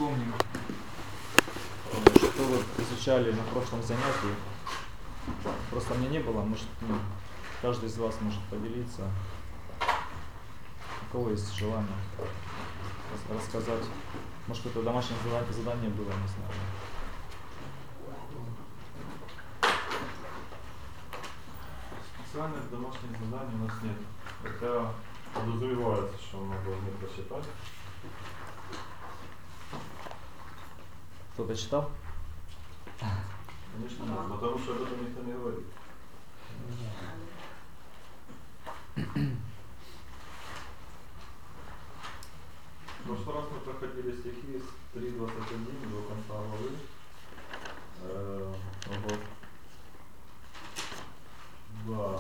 вспомним, что вот изучали на прошлом занятии. Просто мне не было, может, каждый из вас может поделиться. У кого есть желание рассказать. Может, какое-то домашнее задание было, не знаю. Специальных домашних заданий у нас нет. Хотя подозревается, что мы должны прочитать. Кто-то читал? Конечно нет, потому что об этом никто не говорит. В прошлый раз мы проходили стихи с 3.21 до конца главы. Да.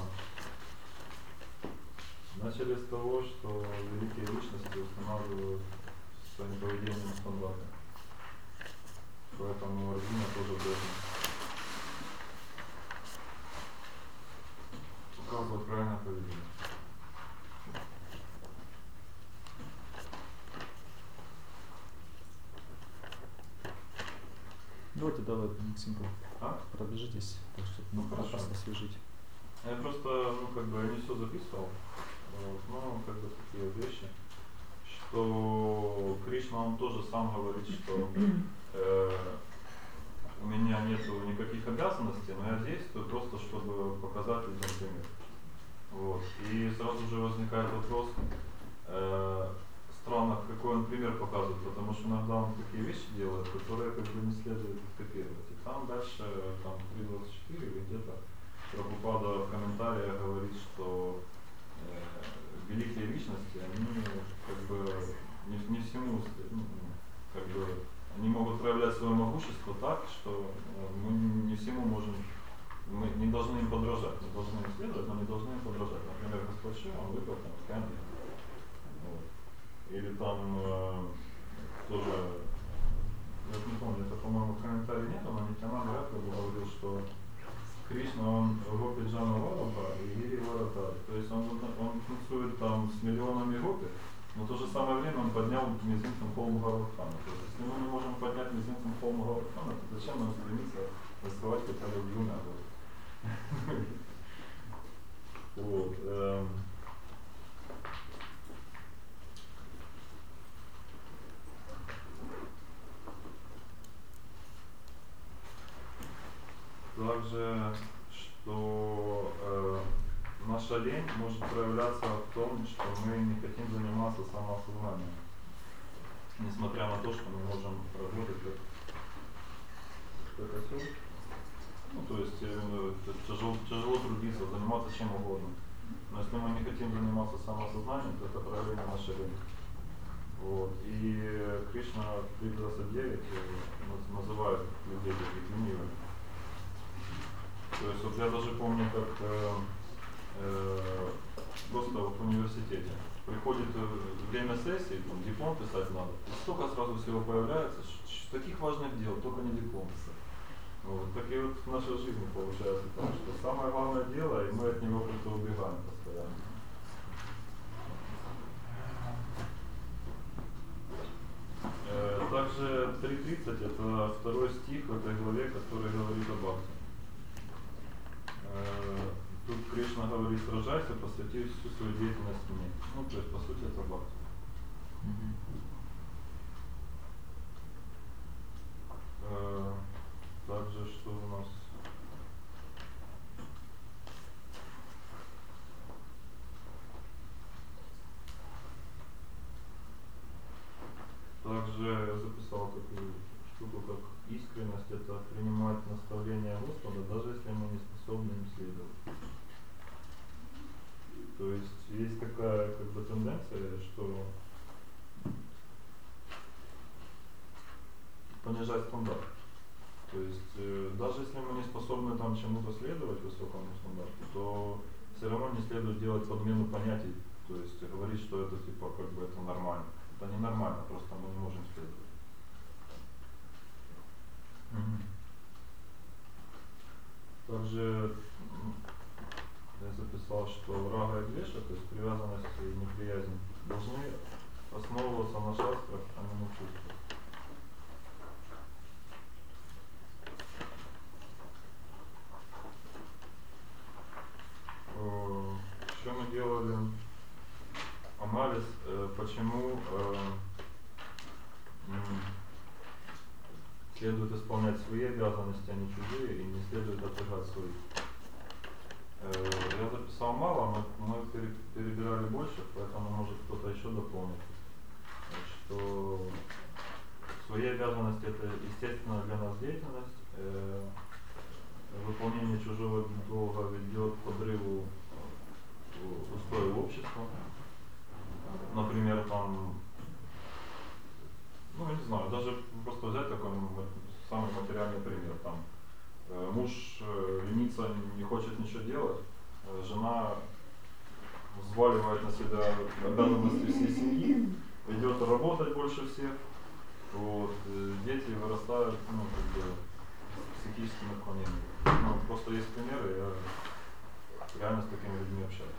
Начали с того, что великие личности устанавливают своим поведением стандарты. Поэтому Арджуна тоже должен указывать правильное поведение. Давай, Максимка, пробежитесь, так что хорошо. Освежить. Я просто, я не все записывал, такие вещи, что Кришна, он тоже сам говорит, что у меня нету никаких обязанностей, но я действую просто, чтобы показать людям пример. Вот. И сразу же возникает вопрос, странно, какой он пример показывает, потому что иногда он такие вещи делает, которые не следует копировать. И там дальше, 3.24 или где-то, Прабхупада в комментариях говорит, что великие личности, они не всему, они могут проявлять свое могущество так, что мы не всему можем, мы не должны им подражать, мы должны им следовать, но не должны им подражать. Например, Господь Шива, он выбрал Канди. Вот. Или тоже, я не помню, это, по-моему, комментарий нет, но Нитянанда Ракхи говорил, что Кришна, он гопи Джана Вараба и Гири Варатари. То есть он танцует там с миллионами гопи, но в то же самое время он поднял мизинцем холм Горавардхана. То есть если мы не можем поднять мизинцем холм Горавардхана, то зачем нам стремиться раскрывать хотя бы двумя гопи? Вот. Также, что наша лень может проявляться в том, что мы не хотим заниматься самоосознанием. Несмотря на то, что мы можем работать как осел. То есть тяжело трудиться, заниматься чем угодно. Но если мы не хотим заниматься самоосознанием, то это проявление нашей лени. Вот. И Кришна в 3.29 называет людей таких ленивыми. То есть я даже помню, как просто в университете приходит время сессии, диплом писать надо, и столько сразу всего появляется, таких важных дел, только не диплом писать. Вот. Так и в нашей жизни получается, потому что самое главное дело, и мы от него как-то убегаем постоянно. Также 3.30 это второй стих в этой главе, который говорит о бхакти. Тут Кришна говорит, сражайся, посвяти всю свою деятельность мне. То есть по сути это бхакти. Также что у нас? Также я записал такую штуку, как искренность, это принимать наставления Господа, даже если мы не способны им следовать. То есть такая тенденция, что понижать стандарт. То есть даже если мы не способны чему-то следовать высокому стандарту, то все равно не следует делать подмену понятий, то есть говорить, что это это нормально. Это не нормально, просто мы не можем следовать. Также я записал, что рага и двеша, то есть привязанность и неприязнь, должны основываться на шастрах, а не на чувствах. следует исполнять свои обязанности, а не чужие, и не следует отвергать свои. Я записал мало, мы перебирали больше, поэтому может кто-то еще дополнит. Что свои обязанности это естественно для нас деятельность. Выполнение чужого долга ведет к подрыву устоев общества. Например, там, ну, я не знаю, даже просто взять такой самый материальный пример. Там, муж ленится, не хочет ничего делать, жена взваливает на себя обязанности всей семьи, идет работать больше всех, вот, дети вырастают, ну, как бы, с психическими отклонениями. Ну, просто есть примеры, я реально с такими людьми общаюсь.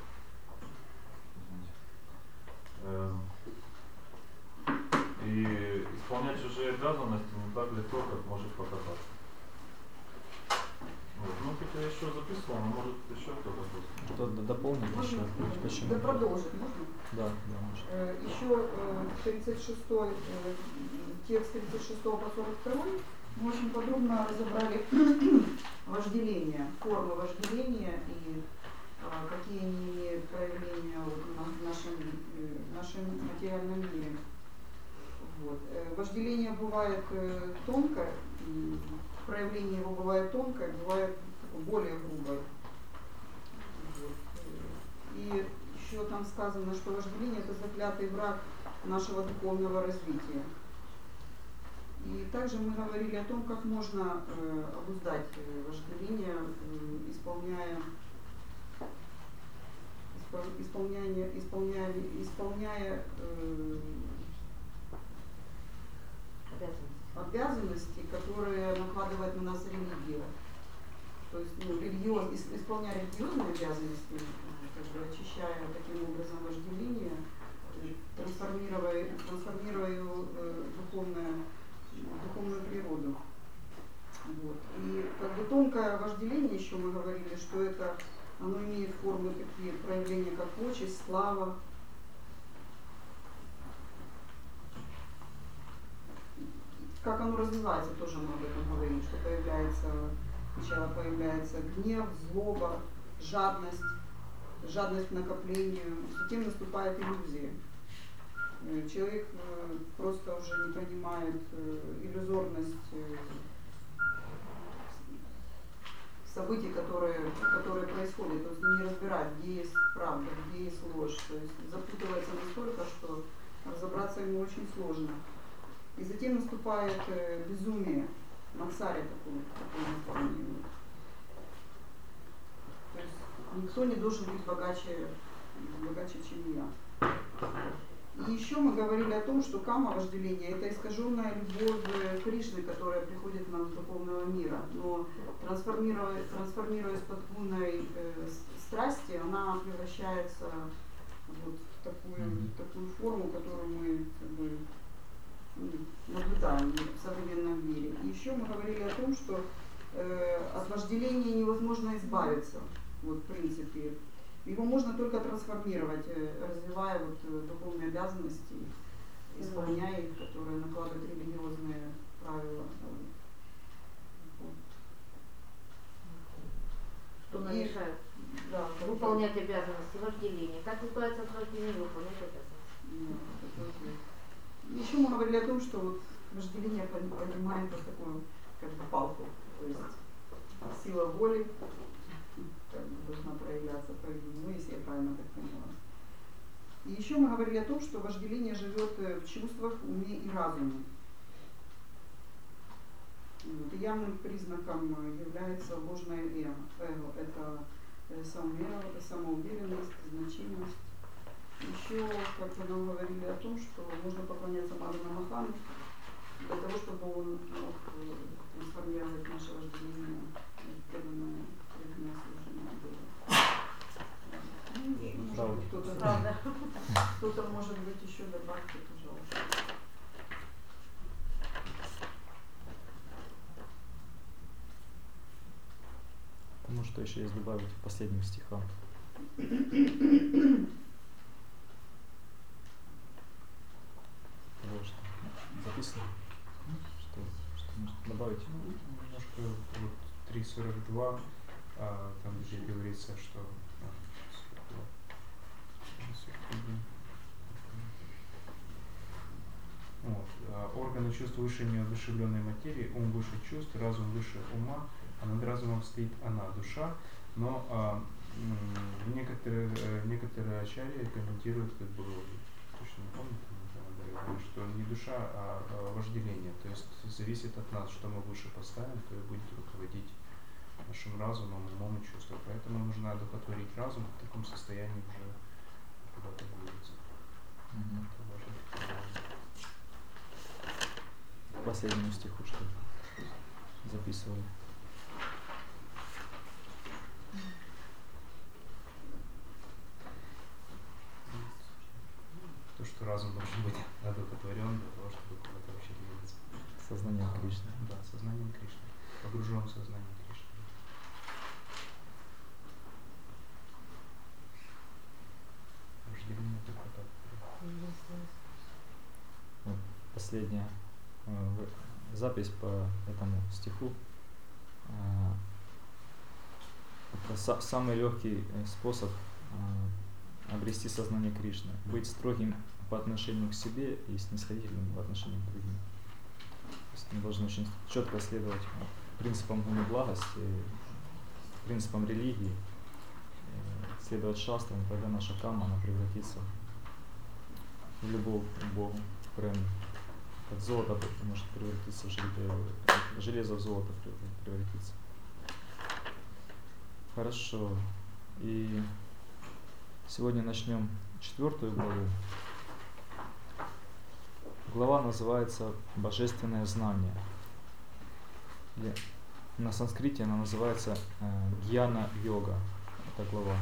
И исполнять чужие обязанности не так легко, как может показаться. Вот. Ну, тут я еще записывал, но может еще кто-то будет. Кто-то дополнит еще? Почему? Да продолжить можно? Да, да, можно. Еще 36-й, текст 36 по 42 мы очень подробно разобрали вожделение, формы вожделения и какие они имеют проявления вот в нашем материальном мире. Вот. Вожделение бывает тонкое, проявление его бывает тонкое, бывает более грубое. Вот. И еще там сказано, что вожделение это заклятый враг нашего духовного развития. И также мы говорили о том, как можно обуздать вожделение, исполняя обязанности, которые накладывает на нас религия. То есть, ну, исполняя религиозные обязанности, как бы очищая таким образом вожделение, трансформируя духовную природу. Вот. И как бы тонкое вожделение, еще мы говорили, что это оно имеет формы такие проявления, как почесть, слава. Как оно развивается, тоже мы об этом говорили, что сначала появляется гнев, злоба, жадность к накоплению, затем наступает иллюзия. Человек просто уже не понимает иллюзорность событий, которые происходят, то есть не разбирает, где есть правда, где есть ложь, то есть запутывается настолько, что разобраться ему очень сложно. И затем наступает безумие, мансаря такое название. То есть никто не должен быть богаче, чем я. И еще мы говорили о том, что кама вожделение это искаженная любовь Кришны, которая приходит к нам из духовного мира. Но трансформируясь под гуной страсти, она превращается вот в такую форму, которую мы как бы наблюдаем в современном мире. И еще мы говорили о том, что от вожделения невозможно избавиться, вот, в принципе. Его можно только трансформировать, развивая вот духовные обязанности, исполняя их, которые накладывают религиозные правила. Вот. Что нам мешает? Да, выполнять обязанности, вожделение. Как избавиться от вожделения, выполнять обязанности? Еще мы говорили о том, что вот вожделение понимает вот такую как бы палку, то есть сила воли как бы должна проявляться по-видимому, если я правильно так поняла. И еще мы говорили о том, что вожделение живет в чувствах, уме и разуме. Вот. И явным признаком является ложное эго. Это самоуверенность, значимость. Еще, как бы нам говорили о том, что можно поклоняться Мадхана Махану для того, чтобы он мог трансформировать наше вожделение в преданное служение Богу. Кто-то может быть еще добавьте, пожалуйста. Потому что еще есть добавить к последним стихам. записано? Что может добавить? Ну, немножко вот 3.42, там где говорится, что 41. Вот. Органы чувств выше неодушевленной материи, ум выше чувств, разум выше ума, а над разумом стоит она, душа. Но некоторые ачарьи комментируют, как бы, точно не помню, что не душа, а вожделение. То есть зависит от нас, что мы выше поставим, то и будет руководить нашим разумом, умом и чувством. Поэтому нужно одухотворить разум, в таком состоянии уже куда-то двигаться. Это важно. К последнему стиху что записывали. То, что разум должен быть одухотворен для того, чтобы куда-то вообще двигаться. Сознанием Кришны. Да, сознанием Кришны. Погружен в сознание Кришны. Вожделение только так. Вот последняя запись по этому стиху. Это самый легкий способ обрести сознание Кришны. Быть строгим по отношению к себе и снисходительным по отношению к другим. То есть мы должны очень четко следовать принципам гуны благости, принципам религии, следовать шастрам, тогда наша камма она превратится в любовь к Богу, в прему. Как золото может превратиться в железо в золото превратиться. Хорошо. И сегодня начнем 4 главу. Глава называется «Божественное знание». На санскрите она называется Гьяна-йога. Это глава.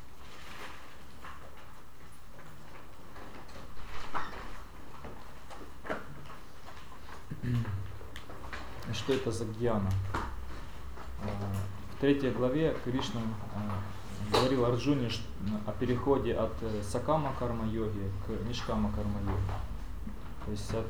Что это за гьяна? В 3 главе Кришна говорил Арджуне о переходе от сакама карма-йоги к нишкама карма-йоги. То есть от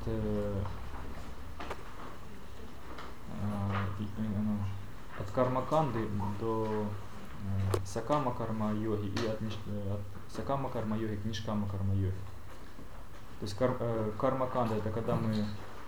кармаканды до сакама карма-йоги и от сакама карма-йоги к нишкама карма-йоги. То есть кармаканда это когда мы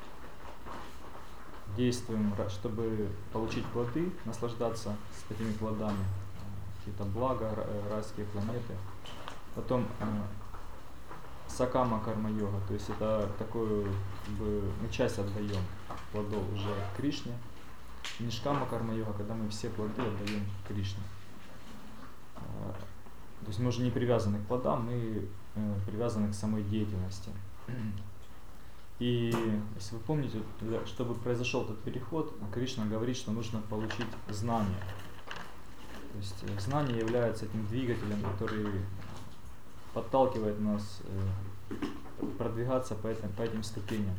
действуем, чтобы получить плоды, наслаждаться с этими плодами, какие-то блага, райские планеты. Потом сакама карма-йога, то есть это такое, как бы, мы часть отдаем плодов уже Кришне. Нишкама карма-йога, когда мы все плоды отдаем Кришне. То есть мы уже не привязаны к плодам, мы привязаны к самой деятельности. И если вы помните, чтобы произошел этот переход, Кришна говорит, что нужно получить знание. То есть знание является этим двигателем, который подталкивает нас продвигаться по этим ступеням.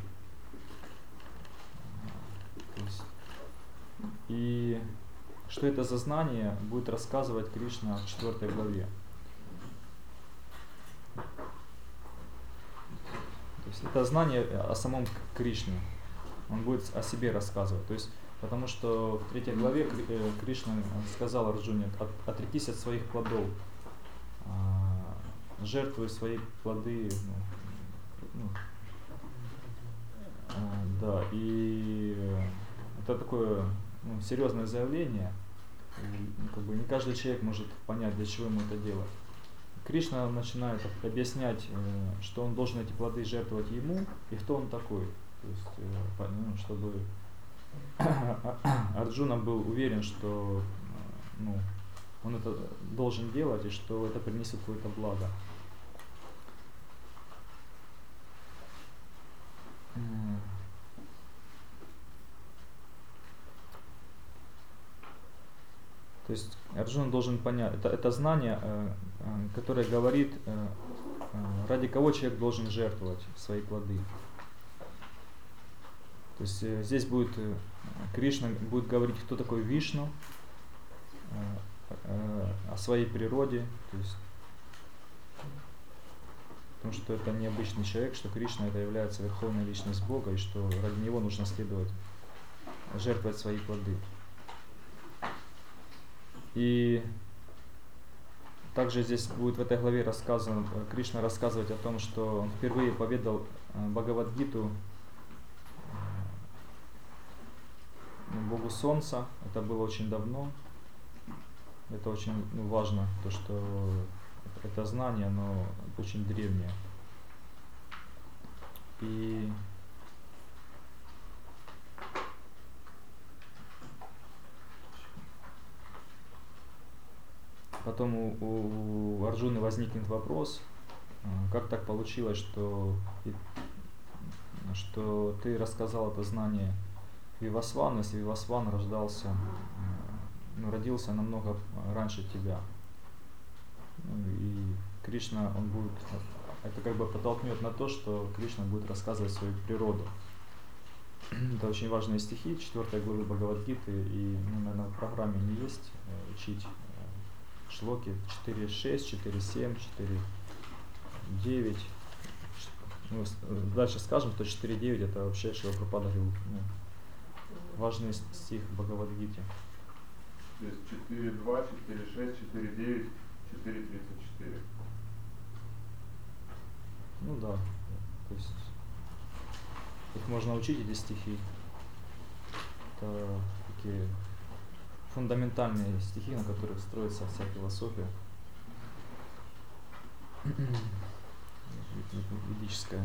То есть, и что это за знание, будет рассказывать Кришна в 4 главе. То есть это знание о самом Кришне. Он будет о себе рассказывать. То есть, потому что в 3 главе Кришна сказал Арджуне: отрекись от своих плодов, жертвуй свои плоды. Да, и это такое серьезное заявление. И, как бы не каждый человек может понять, для чего ему это делать. Кришна начинает объяснять, что он должен эти плоды жертвовать ему, и кто он такой. То есть, чтобы Арджуна был уверен, что он это должен делать, и что это принесет какое-то благо. То есть Арджуна должен понять, это знание, которое говорит, ради кого человек должен жертвовать свои плоды. То есть здесь будет Кришна будет говорить, кто такой Вишну, о своей природе. То есть Потому что это необычный человек, что Кришна это является верховной личность Бога, и что ради него нужно следовать, жертвовать свои плоды. И также здесь будет в этой главе рассказано, Кришна рассказывать о том, что он впервые поведал Бхагавад-гиту Богу Солнца. Это было очень давно. Это очень важно, то что это знание, оно очень древнее. И потом у Арджуны возникнет вопрос, как так получилось, что ты рассказал это знание Вивасвану, если Вивасван родился намного раньше тебя. И Кришна, он будет, это как бы подтолкнет на то, что Кришна будет рассказывать свою природу. Это очень важные стихи 4 главы Бхагавад-гиты, и, наверное, в программе не есть учить шлоки 4.6, 4.7, 4.9. Дальше скажем, что 4.9 это вообще Шрила Прабхупада говорил, важный стих в Бхагавад-гите. То есть 4.2, 4.6, 4.9, 4.34. Ну да, то есть их можно учить, эти стихи. Это такие фундаментальные стихи, на которых строится вся философия ведическая.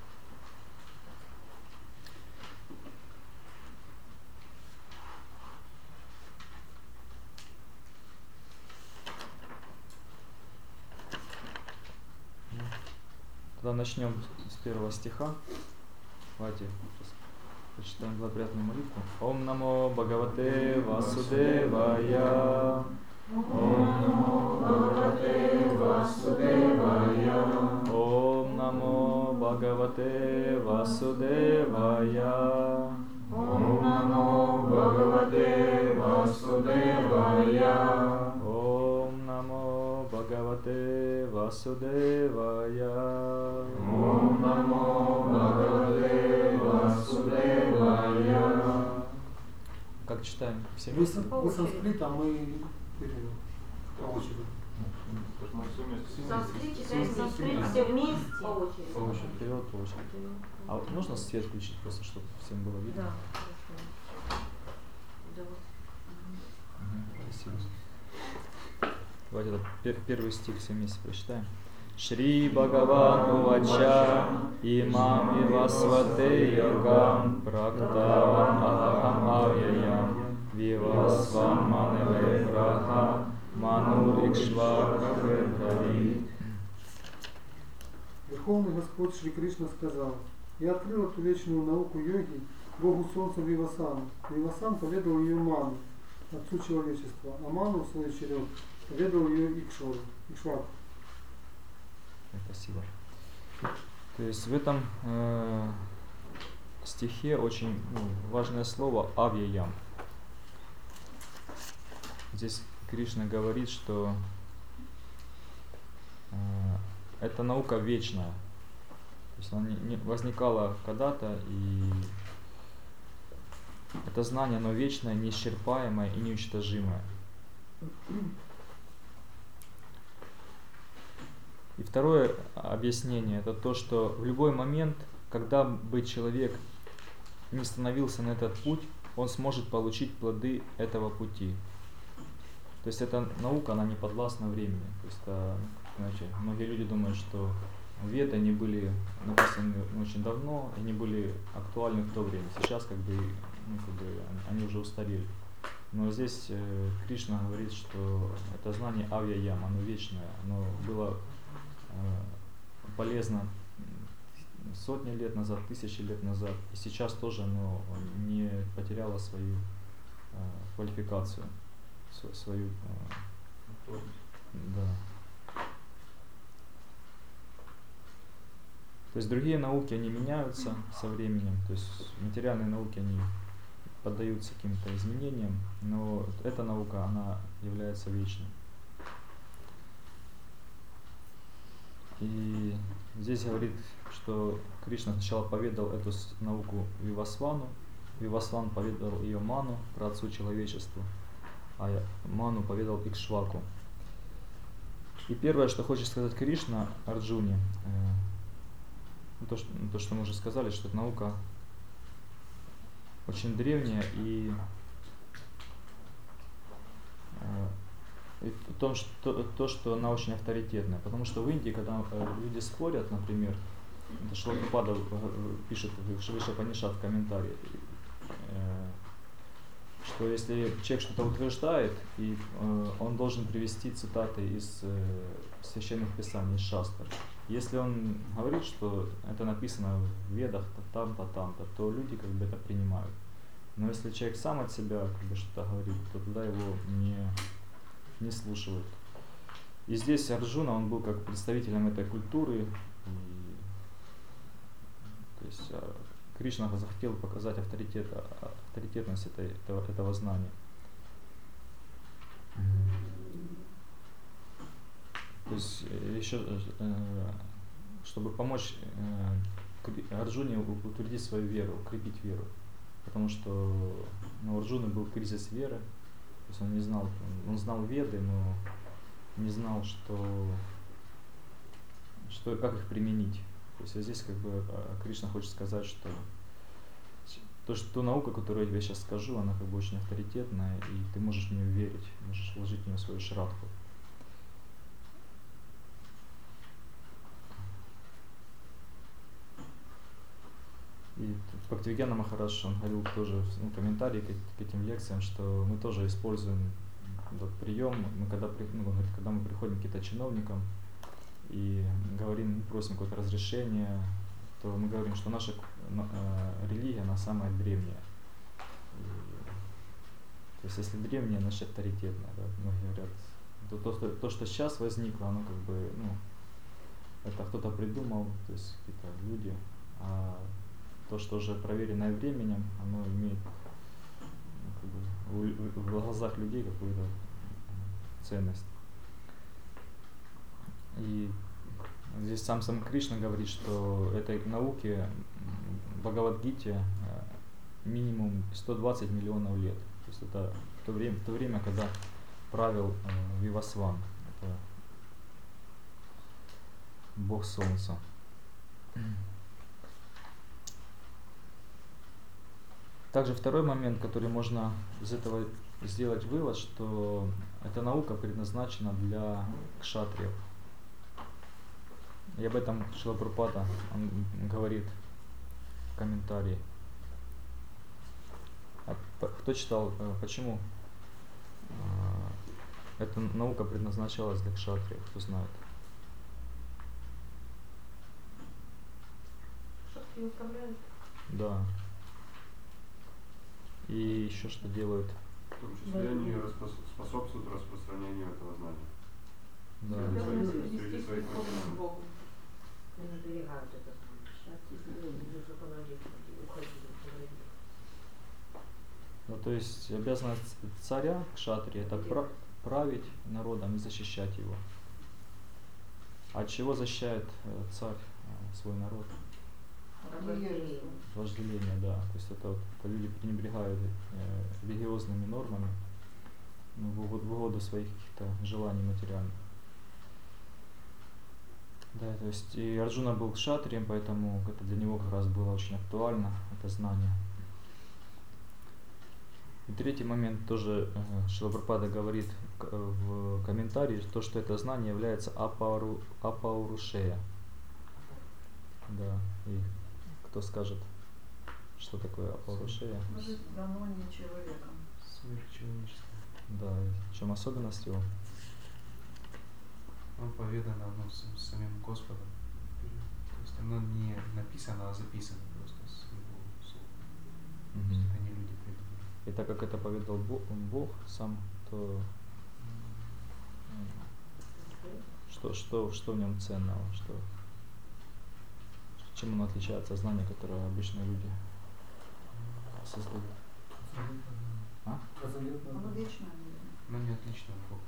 Тогда начнем с 1 стиха. Давайте прочитаем благоприятную молитву. Ом намо Бхагавате Васудевая. Ом намо Бхагавате Васудевая. Ом намо Бхагавате Васудевая. Ом намо Бхагавате Васудевая. Ом намо Бхагавате Васудевая. Ом намо Бхагавате Васудевая. Как читаем? Все вместе? Вы санскрит, а мы по очереди. Санскрит читаем санскрит все вместе по очереди. По очереди, вперед, по очереди. А вот можно свет включить, просто чтобы всем было видно? Да, хорошо. Спасибо. Давайте первый стих все вместе прочитаем. Шри Бхагавану Вача имам Вивасвате Йогам Практавам Ахам Авьяям Вивасвам Маневе Праха Манур Икшвака Брави. Верховный Господь Шри Кришна сказал: «Я открыл эту вечную науку йоги Богу Солнца Вивасану. Вивасан поведал ее Ману, Отцу Человечества, а Ману, в свою очередь, поведал ее Икшваку». Спасибо. То есть в этом стихе очень важное слово «авьяям». Здесь Кришна говорит, что эта наука вечная. То есть она не возникала когда-то, и это знание, оно вечное, неисчерпаемое и неуничтожимое. И второе объяснение, это то, что в любой момент, когда бы человек не становился на этот путь, он сможет получить плоды этого пути. То есть эта наука, она не подвластна времени. То есть это, знаете, многие люди думают, что Веды, они были написаны очень давно, и они были актуальны в то время. Сейчас они уже устарели. Но здесь Кришна говорит, что это знание авьяям, оно вечное, оно было полезно сотни лет назад, тысячи лет назад, и сейчас тоже оно не потеряло свою квалификацию, свою да. То есть другие науки, они меняются со временем, то есть материальные науки, они поддаются каким-то изменениям, но эта наука, она является вечной. И Здесь говорит, что Кришна сначала поведал эту науку Вивасвану, Вивасван поведал ее Ману, праотцу человечества, а Ману поведал Икшваку. И первое, что хочет сказать Кришна Арджуне, то, что мы уже сказали, что эта наука очень древняя и то, что она очень авторитетная. Потому что в Индии, когда люди спорят, например, это Шрила Прабхупада пишет в Шри-Шапанишат в комментарии, что если человек что-то утверждает, и он должен привести цитаты из священных писаний, из шастр. Если он говорит, что это написано в Ведах, там-то, там-то, то люди как бы это принимают. Но если человек сам от себя как бы что-то говорит, то тогда его не слушают. И здесь Арджуна, он был как представителем этой культуры. И, то есть Кришна захотел показать авторитетность этого знания. То есть еще, чтобы помочь Арджуне утвердить свою веру, укрепить веру. Потому что у Арджуны был кризис веры. То есть он не знал, он знал Веды, но не знал, как их применить. То есть здесь как бы Кришна хочет сказать, что ту науку, которую я сейчас скажу, она как бы очень авторитетная, и ты можешь в нее верить, можешь вложить в нее свою шрадху. И Бхактивигьяна Махарадж, он говорил тоже в комментарии к этим лекциям, что мы тоже используем этот прием, когда мы приходим к каким-то чиновникам и говорим, просим какое-то разрешение, то мы говорим, что наша религия, она самая древняя. То есть если древняя, значит авторитетная. Да? Многие говорят, то, что сейчас возникло, оно как бы, это кто-то придумал, то есть какие-то люди, а то, что уже проверенное временем, оно имеет как бы, в глазах людей какую-то ценность. И здесь сам Кришна говорит, что этой науке Бхагавад-гите минимум 120 миллионов лет. То есть это в то время, когда правил Вивасван, это бог солнца. Также второй момент, который можно из этого сделать вывод, что эта наука предназначена для кшатриев. И об этом Шрила Прабхупада говорит в комментарии. Кто читал, почему эта наука предназначалась для кшатриев, кто знает? Шатри управляют. Да. И еще что делают? В том числе они способствуют распространению этого знания. Да. Среди своих подчиненных. Они сберегают это знание. Уходили. Ну, то есть обязанность царя, кшатрия, это править народом и защищать его. А от чего защищает царь свой народ? Вожделение, да. То есть это люди пренебрегают религиозными нормами в угоду своих каких-то желаний материальных. Да, то есть и Арджуна был кшатрием, поэтому это для него как раз было очень актуально, это знание. И третий момент тоже Шрила Прабхупада говорит в комментарии, то, что это знание является апаурушея. Да, и кто скажет, что такое апаурушея? Может, дано не человеком. Сверхчеловеческое. Да, и в чем особенность его? Он поведано самим Господом. То есть оно не написано, а записано просто с его слов. То есть это не люди придумали. И так как это поведал Бог сам, то что в нем ценного? Чем он отличается от знания, которое обычные люди создают? А? Оно вечное. Но не отлично от Бога.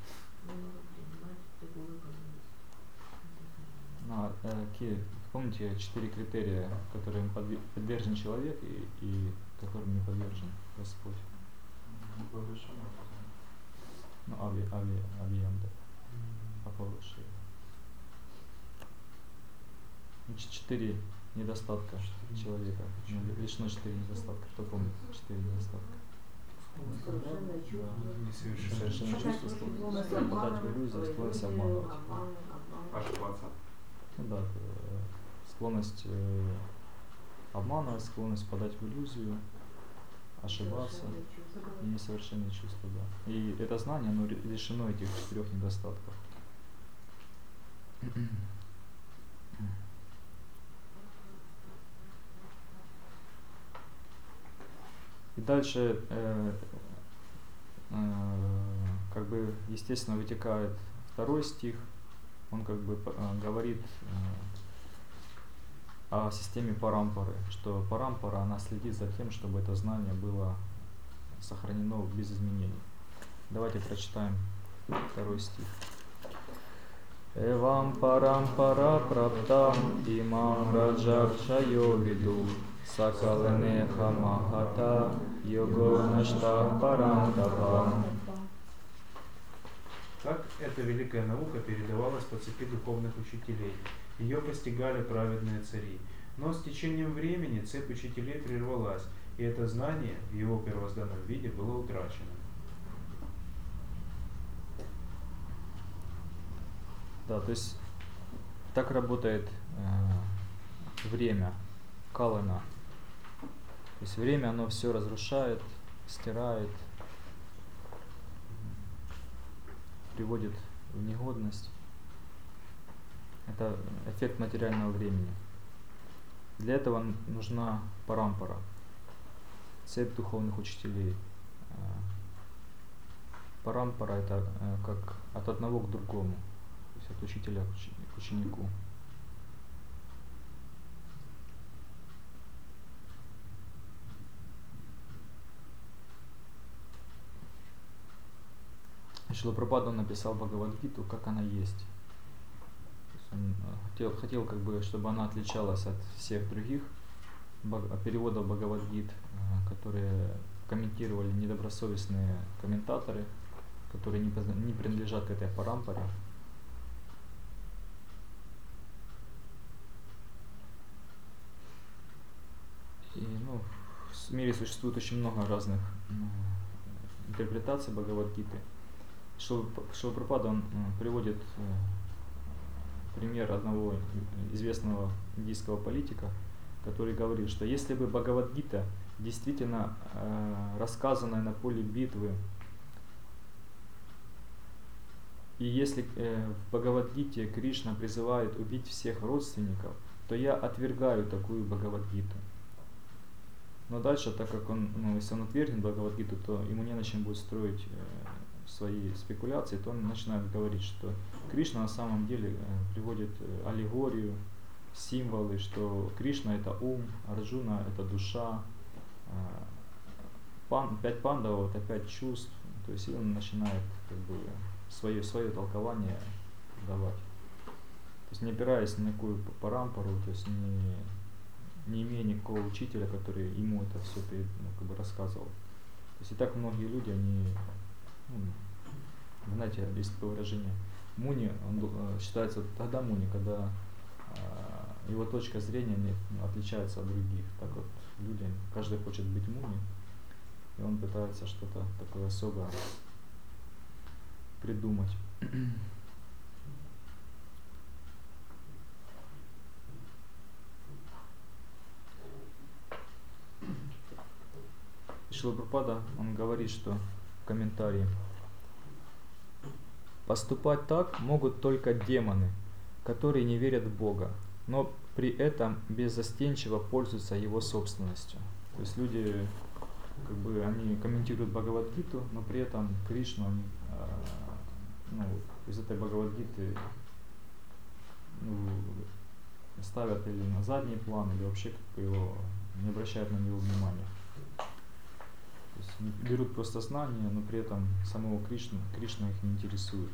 помните 4 критерия, которым подвержен человек и которым не подвержен Господь? Ну, Авиам, да. Аполло 6. 4 недостатка человека. Лишено 4 недостатка. Кто помнит 4 недостатка? Совершенное чувство. Совершенное чувство, склонность подать в иллюзию, склонность обманывать. Ошибаться. Ну да, склонность обманывать, склонность подать в иллюзию, ошибаться и несовершенные чувства, да. И это знание, оно лишено этих 4 недостатков. И дальше, как бы, естественно, вытекает 2 стих. Он как бы говорит о системе парампары, что парампара, она следит за тем, чтобы это знание было сохранено без изменений. Давайте прочитаем 2 стих. Эвам парампара праптам имам раджакшайо виду сакаленеха махата його нашта парантапам. Так эта великая наука передавалась по цепи духовных учителей. Ее постигали праведные цари. Но с течением времени цепь учителей прервалась, и это знание в его первозданном виде было утрачено. Да, то есть так работает время, калана. То есть время, оно все разрушает, стирает, приводит в негодность. Это эффект материального времени. Для этого нужна парампара, цепь духовных учителей. Парампара это как от одного к другому, то есть от учителя к ученику. Шрила Прабхупада написал Бхагавад-гиту, как она есть. Он хотел как бы, чтобы она отличалась от всех других переводов Бхагавад-гит, которые комментировали недобросовестные комментаторы, которые не принадлежат к этой парампаре. И в мире существует очень много разных интерпретаций Бхагавад-гиты. Шрила Прабхупада он приводит пример одного известного индийского политика, который говорит, что если бы Бхагавад-гита действительно рассказанная на поле битвы, и если в Бхагавад-гите Кришна призывает убить всех родственников, то я отвергаю такую Бхагавад-гиту. Но дальше, так как если он отвергнет Бхагавад-гиту, то ему не на чем будет строить свои спекуляции, то он начинает говорить, что Кришна на самом деле приводит аллегорию, символы, что Кришна это ум, Арджуна это душа, 5 пандавов это 5 чувств, то есть он начинает как бы свое толкование давать. То есть не опираясь ни на какую парампару, то есть не имея никакого учителя, который ему это все как бы рассказывал. То есть и так многие люди, они, знаете, есть такое выражение, муни, он считается тогда муни, когда его точка зрения отличается от других. Так вот, люди, каждый хочет быть муни, и он пытается что-то такое особое придумать. Шрила Прабхупада, он говорит, что в комментарии: поступать так могут только демоны, которые не верят в Бога, но при этом беззастенчиво пользуются его собственностью. То есть люди, как бы, они комментируют Бхагавад-гиту, но при этом Кришну они, из этой Бхагавад-гиты ставят или на задний план, или вообще как бы его не обращают на него внимания. То есть берут просто знания, но при этом самого Кришна их не интересует.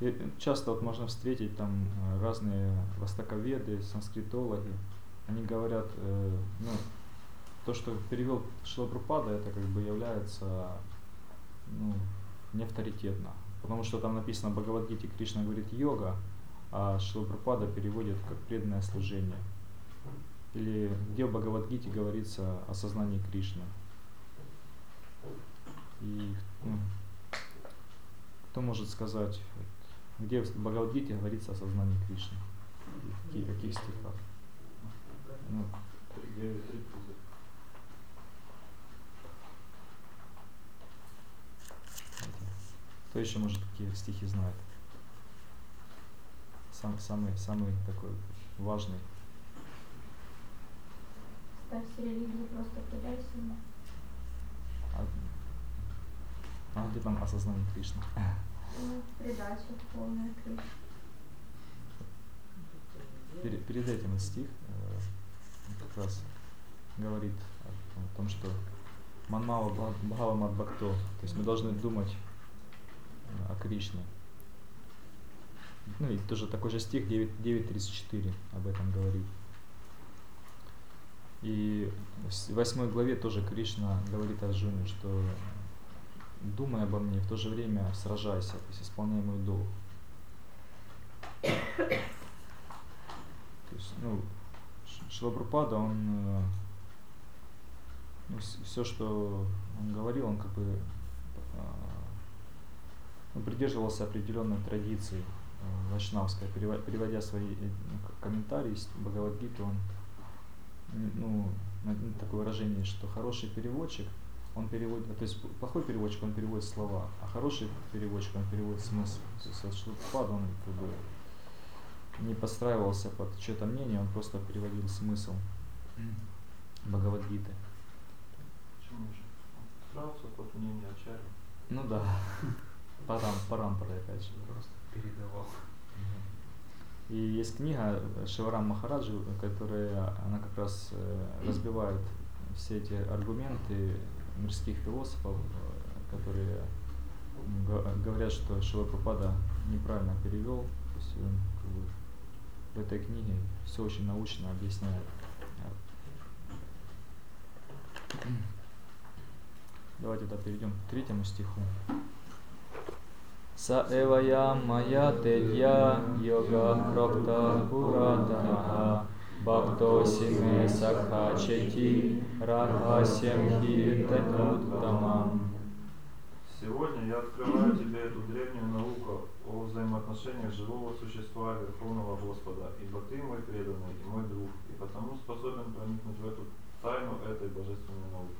И часто вот можно встретить там разные востоковеды, санскритологи. Они говорят, ну, то, что перевел Шрила Прабхупада, это как бы является, ну, не авторитетно. Потому что там написано в Бхагавад-гите, Кришна говорит йога, а Шрила Прабхупада переводит как преданное служение. Или где в Бхагавад-гите говорится о сознании Кришны. И ну, кто может сказать, где в Бхагавад-гите говорится о сознании Кришны? В каких стихах? Ну, 9:30. кто еще, может, какие стихи знает? Самый такой важный. Ставься религию, просто предайся ему. А где там осознание Кришны? Ну, предача полная Кришна. Перед этим этот стих как раз говорит о том, что Манмава Бхава Мад Бхакто, то есть мы должны думать о Кришне. Ну и тоже такой же стих 9.34 об этом говорит. И в 8 главе тоже Кришна говорит Арджуне, что думай обо мне, в то же время сражайся, то есть исполняй мой долг. То есть, ну, Шрила Прабхупада, он ну, все, что он говорил, он как бы придерживался определенной традиции вайшнавской, переводя свои комментарии из Бхагавад-гиты, он, ну, такое выражение, что хороший переводчик, он переводит, то есть плохой переводчик, он переводит слова, а хороший переводчик, он переводит смысл. То есть Шрила Прабхупада, он как бы не подстраивался под чье-то мнение, он просто переводил смысл Бхагавад-гиты. Почему же? Подстраивался под мнение Ачарьи. Ну да, парампара опять же. Просто передавал. И есть книга Шиварам Махараджи, которая она как раз разбивает все эти аргументы мирских философов, которые говорят, что Шрила Прабхупада неправильно перевел. То есть он как бы в этой книге все очень научно объясняет. Давайте тогда перейдем к 3 стиху. Са эвая моя тедья йога прокта пуратанаха бхактосиме сакхачети рахасям хи тануттамам. Сегодня я открываю тебе эту древнюю науку о взаимоотношениях живого существа и Верховного Господа, ибо ты мой преданный и мой друг, и потому способен проникнуть в эту тайну этой божественной науки.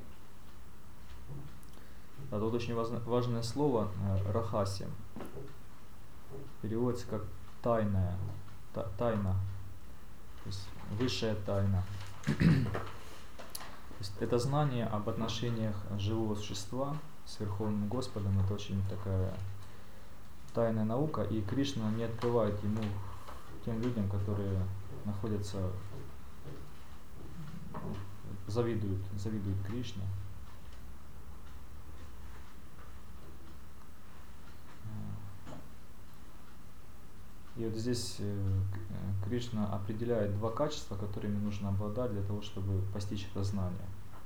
А тут очень важное слово рахасия. Переводится как тайная, тайна, то есть высшая тайна. То есть это знание об отношениях живого существа с Верховным Господом, это очень такая тайная наука, и Кришна не открывает ему тем людям, которые находятся, завидуют Кришне. И вот здесь Кришна определяет 2 качества, которыми нужно обладать для того, чтобы постичь это знание.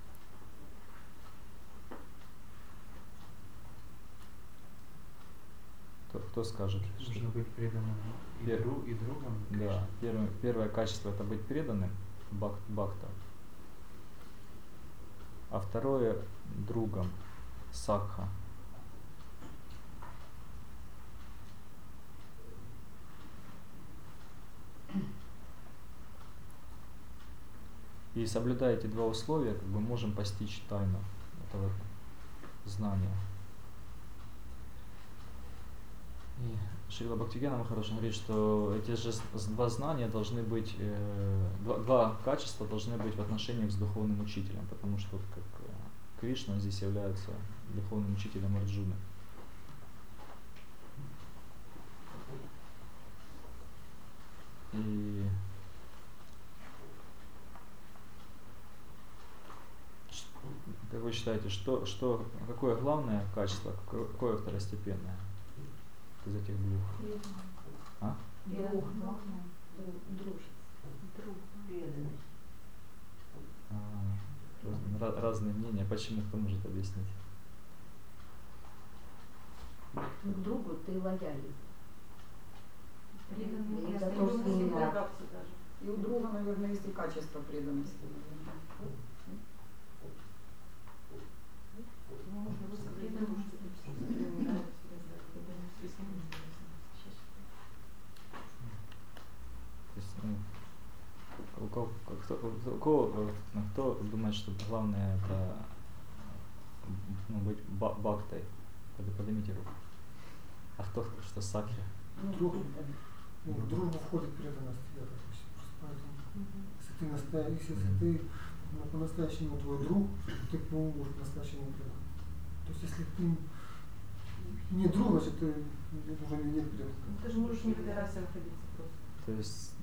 Кто скажет? Нужно быть преданным и другом. Да, первое качество это быть преданным, бхакта. А второе другом, сакха. И соблюдая эти 2 условия, как бы можем постичь тайну этого знания. И Шрила Бхактивинода Махарадж говорит, что эти же 2 знания должны быть, 2 качества должны быть в отношениях с духовным учителем, потому что как Кришна здесь является духовным учителем Арджуны. И как вы считаете, какое главное качество, какое второстепенное? из этих двух? А? Друг, дружит. Преданность. Разные мнения. Почему? Кто может объяснить? К другу ты лоялен. Преданность. И Я за то, думаю, что не всегда. надо. И у друга, наверное, есть и качество преданности. То есть, кто думает, что главное это быть бхактой? Поднимите руку. А кто что сакхи? Друг, в дружбу входит преданность, я так вообще просто поэтому. Если ты по-настоящему твой друг, ты к нему будешь по-настоящему предан. То есть если ты не друг, значит ты уже нет преданности. Ты же можешь не в этой расе находиться просто. То есть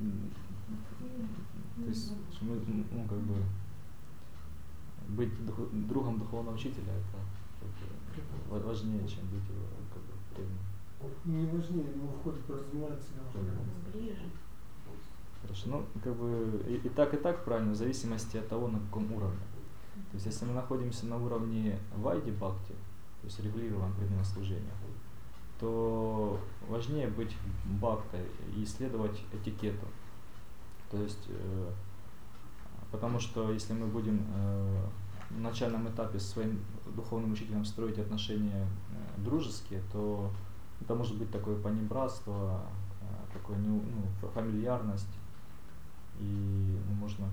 мы, как бы быть другом духовного учителя, это как бы важнее, чем быть его как бы преданным. Не важнее, но входит, подразумевает себя уже. Ближе. Хорошо, ну как бы и так правильно, в зависимости от того, на каком уровне. То есть если мы находимся на уровне вайди бхакти, то есть регулируем преданное служение, то важнее быть бхактой и следовать этикету. То есть, потому что если мы будем в начальном этапе с своим духовным учителем строить отношения дружеские, то это может быть такое понебратство, такое фамильярность, и можно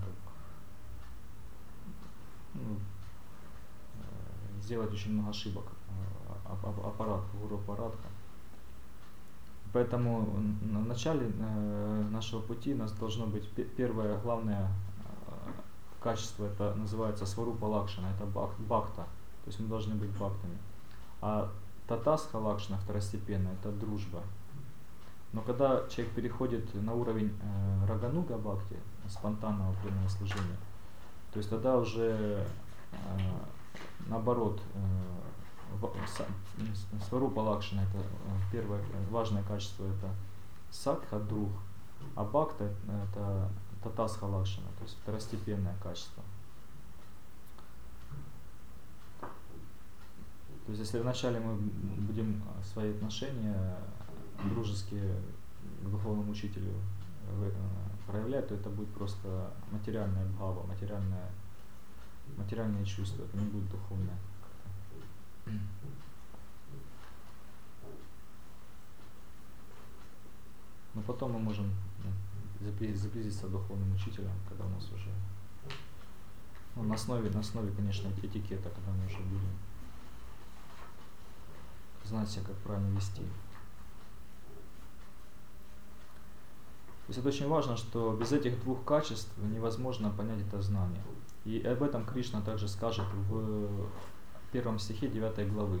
сделать очень много ошибок, гуру аппаратка. Поэтому в начале нашего пути у нас должно быть первое главное качество, это называется сварупа лакшана, это бхакта, то есть мы должны быть бхактами. А татасха лакшана, второстепенная, это дружба. Но когда человек переходит на уровень рагануга бхакти, спонтанного преданного служения, то есть тогда уже наоборот, сварупа лакшана, это первое важное качество, это сакха, друг, а бхакта это татасха лакшана, то есть второстепенное качество. То есть если вначале мы будем свои отношения дружеские к духовному учителю проявлять, то это будет просто материальная бхава, материальные чувства, это не будет духовное. Но потом мы можем заблизиться к духовным учителям, когда у нас уже на основе, конечно, этикета, когда мы уже будем знать себя, как правильно вести. То есть это очень важно, что без этих двух качеств невозможно понять это знание. И об этом Кришна также скажет в 1 стихе 9 главы.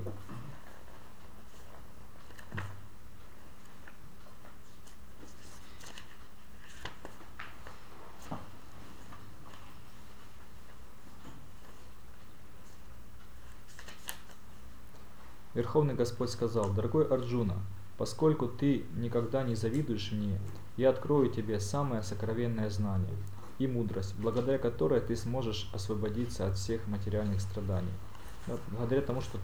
Верховный Господь сказал: «Дорогой Арджуна, поскольку ты никогда не завидуешь мне, я открою тебе самое сокровенное знание и мудрость, благодаря которой ты сможешь освободиться от всех материальных страданий». Благодаря тому, что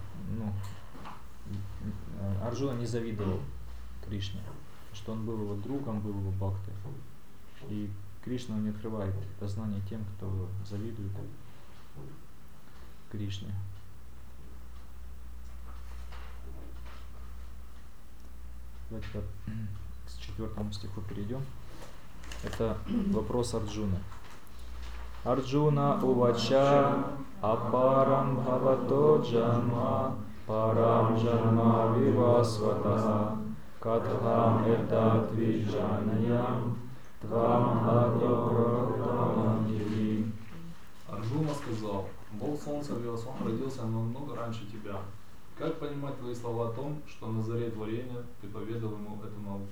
Арджуна не завидовал Кришне, что он был его другом, был его бхактой. И Кришна не открывает это знание тем, кто завидует Кришне. Давайте к 4 стиху перейдем. Это вопрос Арджуны. Арджуна увача апарам бхавато джанма парам джанма вивасватаха катхам этат виджанаям твам адобрахтамам юги. Арджуна сказал: Бог Солнца Вивасан родился намного раньше тебя. Как понимать твои слова о том, что на заре творения ты поведал ему эту науку?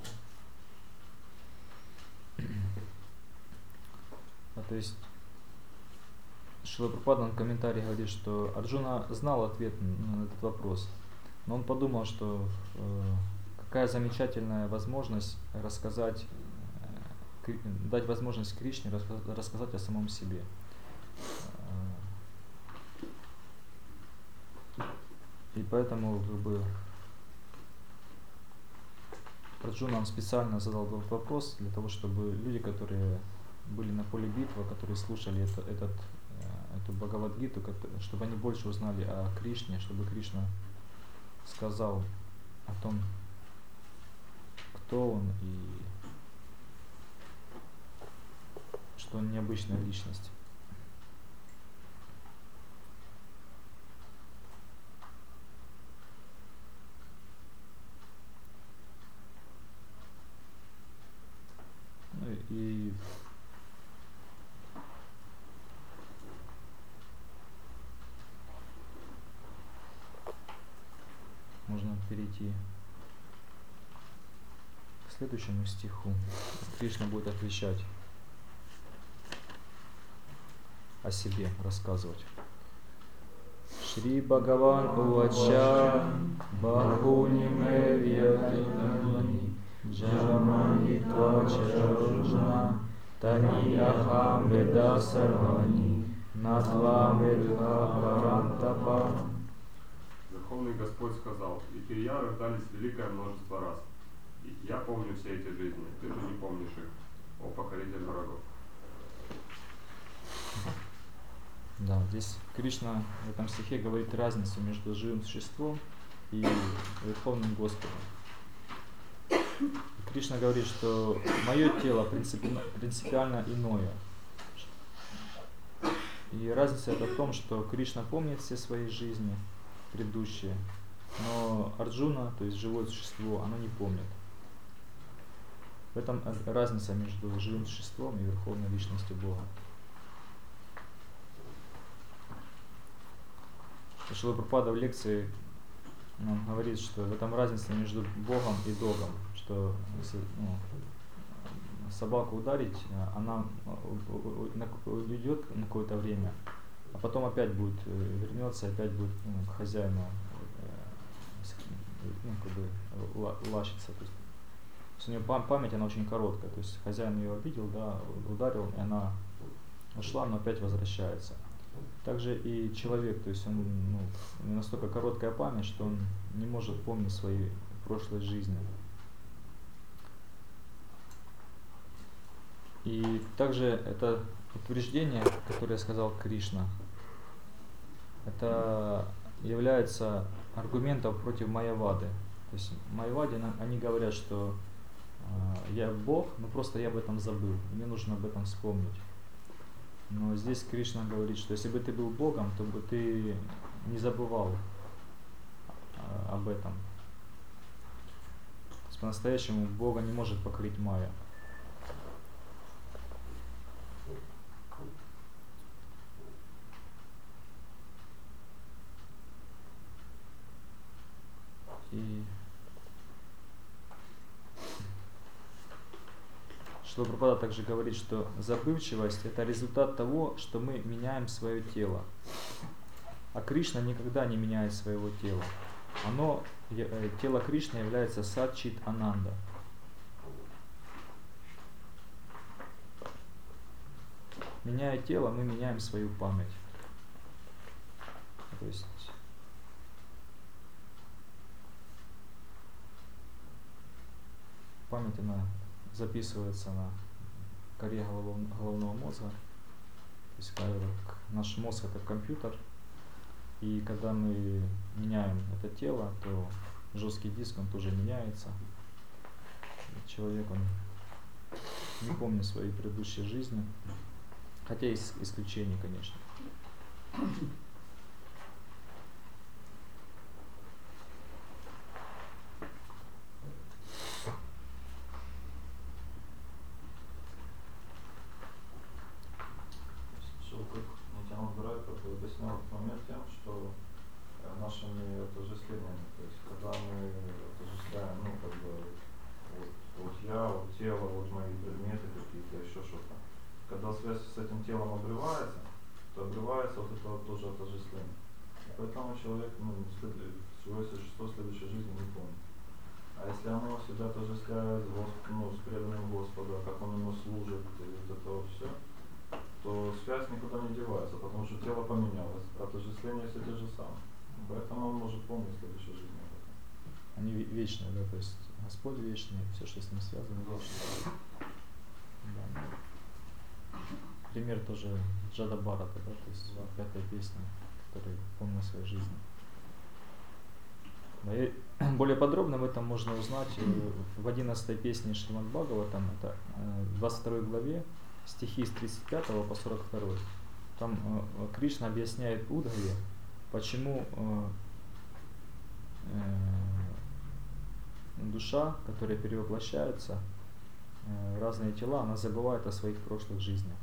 То есть Шрила Прабхупада в комментарии говорит, что Арджуна знал ответ на этот вопрос, но он подумал, что какая замечательная возможность рассказать, дать возможность Кришне рассказать о самом себе. И поэтому как бы Арджуна нам специально задал этот вопрос для того, чтобы люди, которые были на поле битвы, которые слушали эту Бхагавад-гиту, чтобы они больше узнали о Кришне, чтобы Кришна сказал о том, кто он и что он необычная личность. Ну и можно перейти к следующему стиху. Кришна будет отвечать о себе, рассказывать. Шри Бхагаван Увача Бахуни ме вьятинани Джамани Твачаружна Тани Ахам Веда Сарвани Натва Медха Парантапа. Верховный Господь сказал: и ты и я рождались великое множество раз. И я помню все эти жизни, ты же не помнишь их, о покоритель врагов. Да, здесь Кришна в этом стихе говорит разницу между живым существом и Верховным Господом. Кришна говорит, что мое тело принципиально иное. И разница это в том, что Кришна помнит все свои жизни предыдущие, но Арджуна, то есть живое существо, оно не помнит. В этом разница между живым существом и Верховной Личностью Бога. Шрила Прабхупада в лекции нам говорит, что в этом разница между Богом и догом, что если собаку ударить, она уйдет на какое-то время, а потом опять будет вернется, опять будет к хозяину лащиться. То есть у нее память она очень короткая, то есть хозяин ее обидел, да, ударил, и она ушла, но опять возвращается. Также и человек, то есть он у него настолько короткая память, что он не может помнить свои прошлые жизни. И также это утверждение, которое сказал Кришна, это является аргументом против майявады. То есть майявади, они говорят, что я Бог, но просто я об этом забыл, мне нужно об этом вспомнить. Но здесь Кришна говорит, что если бы ты был Богом, то бы ты не забывал об этом. То есть по-настоящему Бога не может покрыть майя. И Шрила Прабхупада также говорит, что забывчивость – это результат того, что мы меняем свое тело. А Кришна никогда не меняет своего тела. Тело Кришны является Сат-Чит Ананда. Меняя тело, мы меняем свою память. То есть память, она записывается на коре головного мозга. То есть наш мозг это компьютер. И когда мы меняем это тело, то жесткий диск он тоже меняется. И человек он не помнит своей предыдущей жизни. Хотя есть исключения, конечно. Объяснял этот момент тем, что нашими отождествлениями, то есть когда мы отождествляем, вот я, вот тело, вот мои предметы какие-то, еще что-то. Когда связь с этим телом обрывается, то обрывается вот это вот тоже отождествление. И поэтому человек свое существо следующей жизни не помнит. А если оно себя отождествляет с преданным Господу, как он ему служит, и вот это вот все, то связь никуда не девается, потому что тело поменялось, отождествление все те же самые. Поэтому он может помнить в следующей жизни об этом. Они вечные, да, то есть Господь вечный, все, что с ним связано, вечно. Да. Пример тоже Джада Барата, да, то есть 5-я песня, который помнил в своей жизни. Да, и более подробно в этом можно узнать в 11-й песне Шримад Бхагаватам, это 22 главе, стихи с 35 по 42. Там Кришна объясняет Удхаве, почему душа, которая перевоплощается в разные тела, она забывает о своих прошлых жизнях.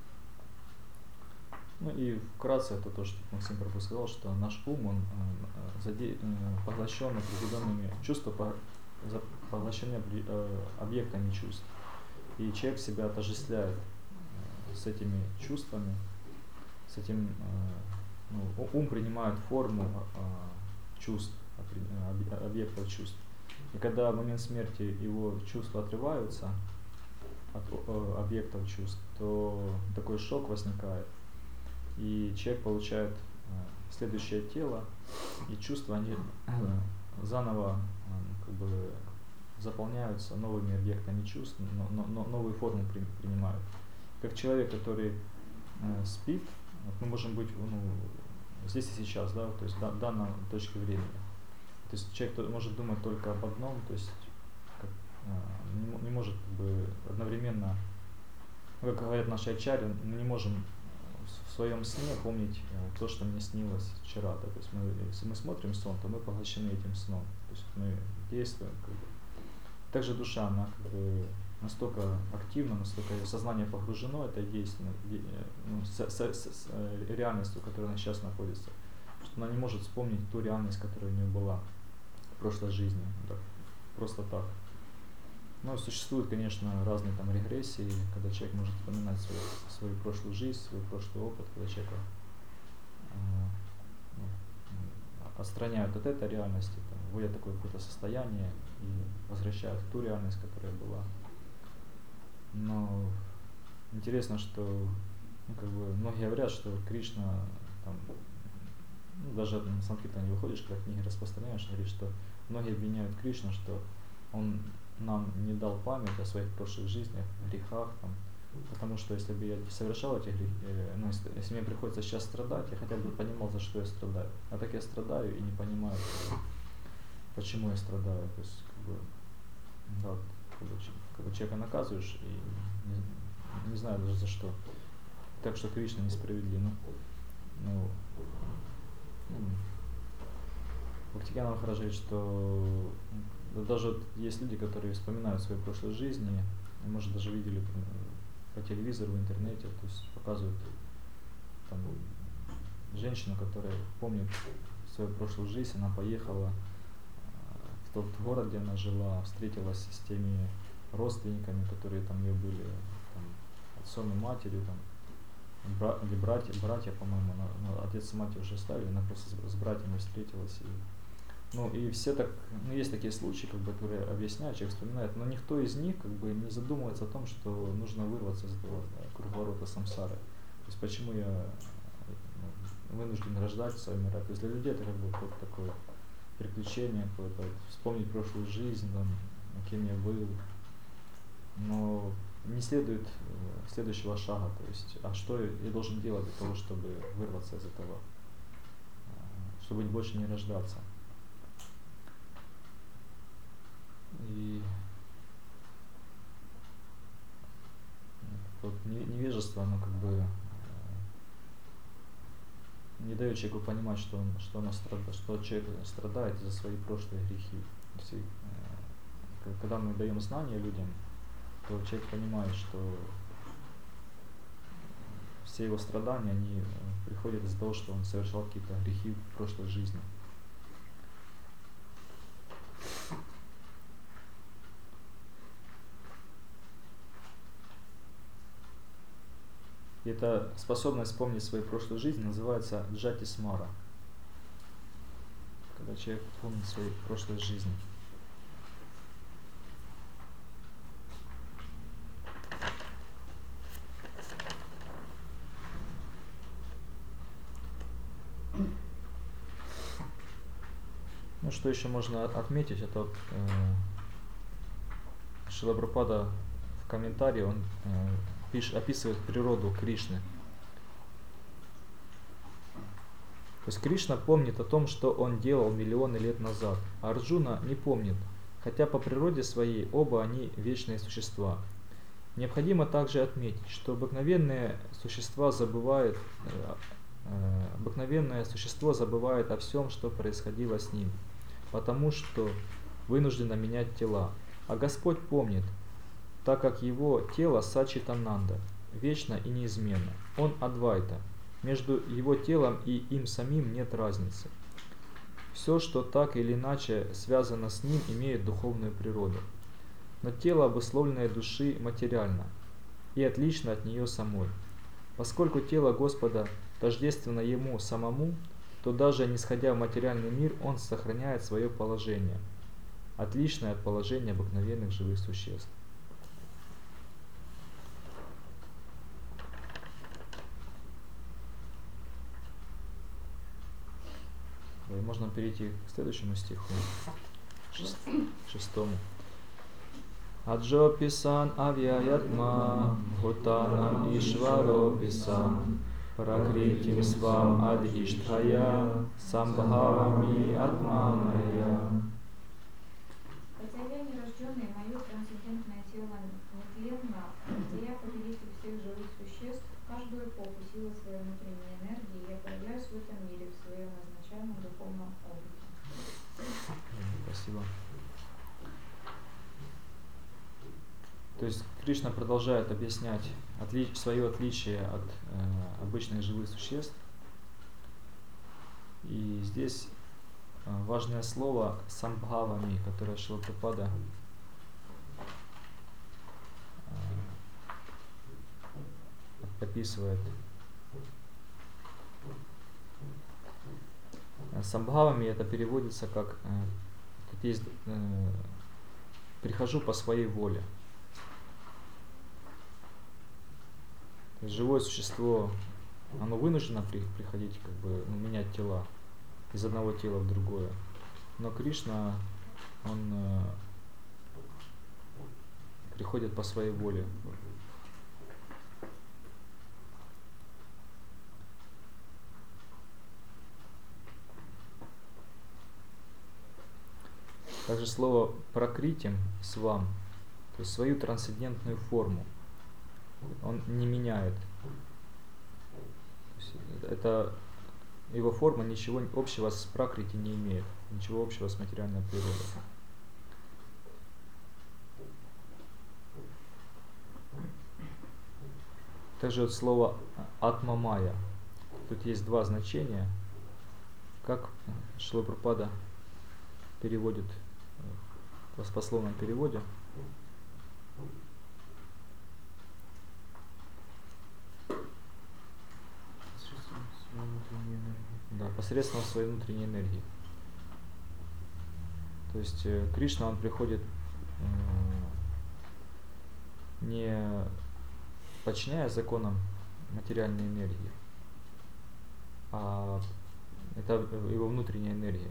Ну и вкратце это то, что Максим Прабху сказал, что наш ум, он поглощен определенными чувствами, поглощен объектами чувств. И человек себя отождествляет с этими чувствами, с этим, ум принимает форму чувств, объектов чувств. И когда в момент смерти его чувства отрываются от объектов чувств, то такой шок возникает. И человек получает следующее тело, и чувства, они заново как бы заполняются новыми объектами чувств, но новую форму принимают. Как человек, который спит, мы можем быть здесь и сейчас, да, то есть в данной точке времени. То есть человек может думать только об одном, то есть не может как бы одновременно, как говорят наши ачарьи, мы не можем в своем сне помнить то, что мне снилось вчера. Да? То есть если мы смотрим сон, то мы поглощены этим сном. То есть мы действуем. Как бы. Также душа, она как бы настолько активна, настолько ее сознание погружено этой действием, с реальностью, в которой она сейчас находится, что она не может вспомнить ту реальность, которая у нее была в прошлой жизни. Да? Просто так. Но существуют, конечно, разные там регрессии, когда человек может вспоминать свою прошлую жизнь, свой прошлый опыт, когда человека отстраняют от этой реальности, вводят такое какое-то состояние и возвращают в ту реальность, которая была. Но интересно, что как бы, многие говорят, что Кришна, там, даже на санскрите не выходишь, когда книги распространяешь, говорит, что многие обвиняют Кришну, что он нам не дал память о своих прошлых жизнях, грехах, там, потому что если бы я совершал эти грехи, если мне приходится сейчас страдать, я хотя бы понимал, за что я страдаю. А так я страдаю и не понимаю, почему я страдаю. То есть, как бы, да, как бы человека наказываешь и не знаю даже за что. Так что Кришна несправедлив. Бхактивинода Махарадж говорит, что даже вот есть люди, которые вспоминают свои прошлые жизни, может даже видели по телевизору, в интернете, то есть показывают там, женщину, которая помнит свою прошлую жизнь, она поехала в тот город, где она жила, встретилась с теми родственниками, которые там ее были, там, отцом и матерью, там, или братья, по-моему, отец и мать уже оставили, она просто с братьями встретилась. И все так, есть такие случаи, как бы, которые объясняют, человек вспоминает, но никто из них как бы не задумывается о том, что нужно вырваться из этого круговорота самсары. То есть почему я вынужден рождаться, умирать. То есть для людей это как бы какое-то такое приключение, какое-то вспомнить прошлую жизнь, там, кем я был. Но не следует следующего шага, то есть, а что я должен делать для того, чтобы вырваться из этого, чтобы больше не рождаться. И вот невежество, оно как бы не дает человеку понимать, что человек страдает за свои прошлые грехи. Когда мы даем знания людям, то человек понимает, что все его страдания, они приходят из-за того, что он совершал какие-то грехи в прошлой жизни. И эта способность вспомнить свою прошлую жизнь называется джати смара, когда человек помнит свои прошлые жизни. что еще можно отметить, это Шрила Прабхупада в комментарии он описывает природу Кришны. То есть Кришна помнит о том, что он делал миллионы лет назад, а Арджуна не помнит, хотя по природе своей оба они вечные существа. Необходимо также отметить, что обыкновенное существо забывает о всем, что происходило с ним, потому что вынуждено менять тела. А Господь помнит, так как его тело Сачитананда, вечно и неизменно. Он Адвайта. Между его телом и им самим нет разницы. Все, что так или иначе связано с ним, имеет духовную природу. Но тело обусловленное души материально и отлично от нее самой. Поскольку тело Господа тождественно ему самому, то даже не сходя в материальный мир, он сохраняет свое положение, отличное от положения обыкновенных живых существ. И можно перейти к следующему стиху, шестому. Аджописан авьяятма бхутанам ишварописан пракритим свам адхиштхая самбхавами атманая. Хотя я нерожденный, мое трансцендентное тело нетленно, хотя я повелитель всех живых существ, в каждую эпоху сила своей внутренней энергии, я появляюсь в этом мире в своем изначальном духовном облике. Спасибо. То есть Кришна продолжает объяснять свое отличие от обычных живых существ. И здесь важное слово самбхавами, которое Шрила Прабхупада описывает. Самбхавами это переводится как прихожу по своей воле. То есть живое существо, оно вынуждено приходить, менять тела из одного тела в другое. Но Кришна, он приходит по своей воле. Также слово пракритим свам, то есть свою трансцендентную форму, он не меняет. Это его форма ничего общего с пракрити не имеет, ничего общего с материальной природой. Также вот слово атма-майя. Тут есть два значения. Как Шрила Прабхупада переводит в воспословном переводе. Да, посредством своей внутренней энергии. То есть Кришна, он приходит не подчиняясь законам материальной энергии, а это его внутренняя энергия.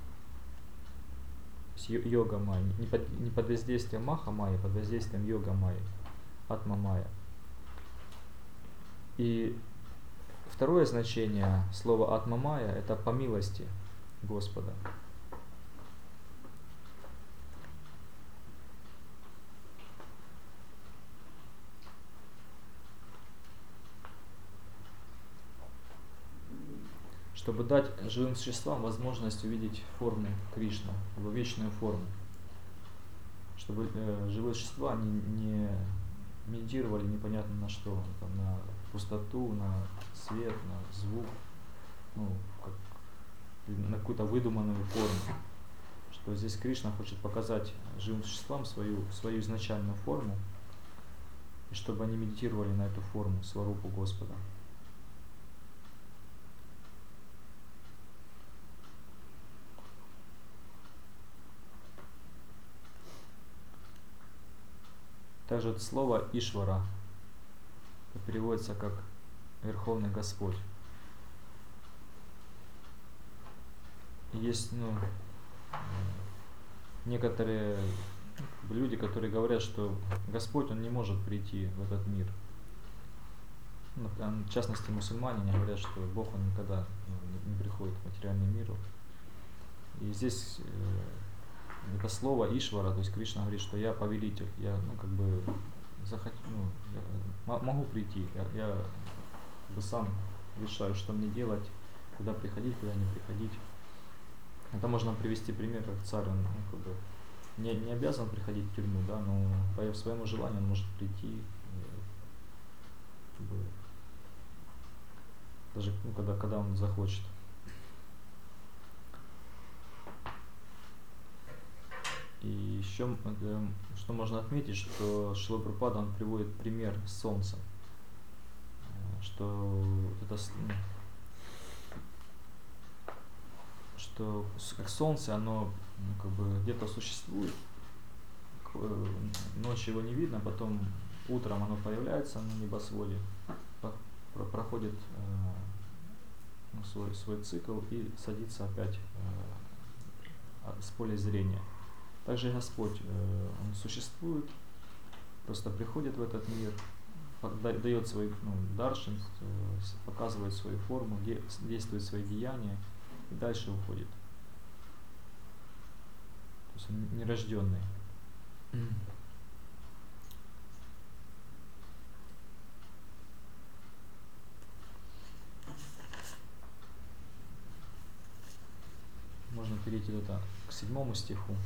Йога майя, не под воздействием маха майя, под воздействием йога майя, атма майя. И второе значение слова атма майя — это по милости Господа. Чтобы дать живым существам возможность увидеть форму Кришны, его вечную форму. Чтобы живые существа не медитировали непонятно на что, там, на пустоту, на свет, на звук, на какую-то выдуманную форму. Что здесь Кришна хочет показать живым существам свою изначальную форму, и чтобы они медитировали на эту форму, сварупу Господа. Также это слово Ишвара переводится как Верховный Господь. И есть некоторые люди, которые говорят, что Господь, Он не может прийти в этот мир. Ну, в частности, мусульмане не говорят, что Бог, Он никогда не приходит в материальный мир. И здесь это слово Ишвара, то есть Кришна говорит, что я повелитель, я могу прийти, я как бы сам решаю, что мне делать, куда приходить, куда не приходить. Это можно привести пример, как царь, он не обязан приходить в тюрьму, да, но по своему желанию он может прийти, даже когда он захочет. И еще, что можно отметить, что Шрила Прабхупада, он приводит пример с солнцем, что как солнце, оно где-то существует, ночью его не видно, потом утром оно появляется на небосводе, проходит свой цикл и садится опять с поля зрения. Также Господь, Он существует, просто приходит в этот мир, дает свой даршин, показывает свою форму, действует свои деяния и дальше уходит. То есть Он нерожденный. Можно перейти к 7 стиху.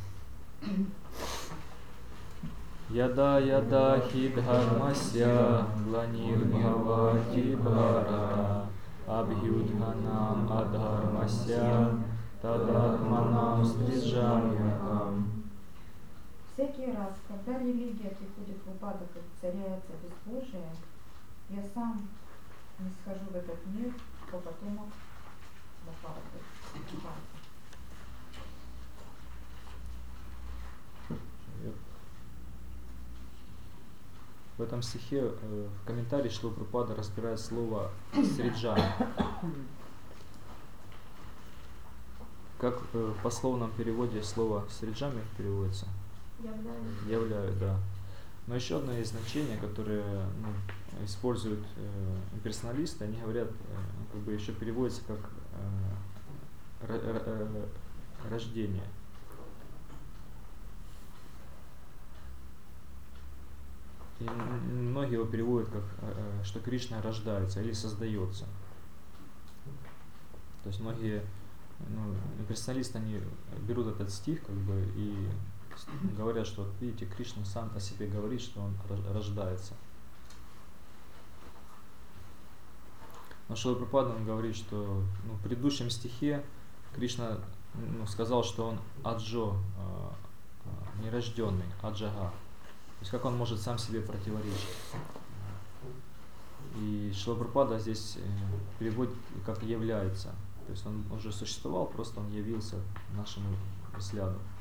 Яда хи дхармася гланирбхавати бхара абхюдханам адхармася тадатманам стриджамьяхам. Всякий раз, когда религия приходит в упадок и воцаряется безбожие, я сам не схожу в этот мир по потомок Бхаваты. В этом стихе в комментарии Шрила Прабхупада разбирает слово «сриджа». Как в пословном переводе слово «сриджами» переводится? Являю, да. Но еще одно из значений, которое используют имперсоналисты, они говорят, еще переводится как рождение. И многие его переводят как, что Кришна рождается или создается. То есть многие персоналисты, они берут этот стих и говорят, что видите, Кришна сам о себе говорит, что он рождается. Но Шрила Прабхупада, он говорит, что в предыдущем стихе Кришна сказал, что он аджо, нерожденный, аджага. То есть как он может сам себе противоречить. И Шрила Прабхупада здесь переводит как является. То есть он уже существовал, просто он явился нашему взгляду.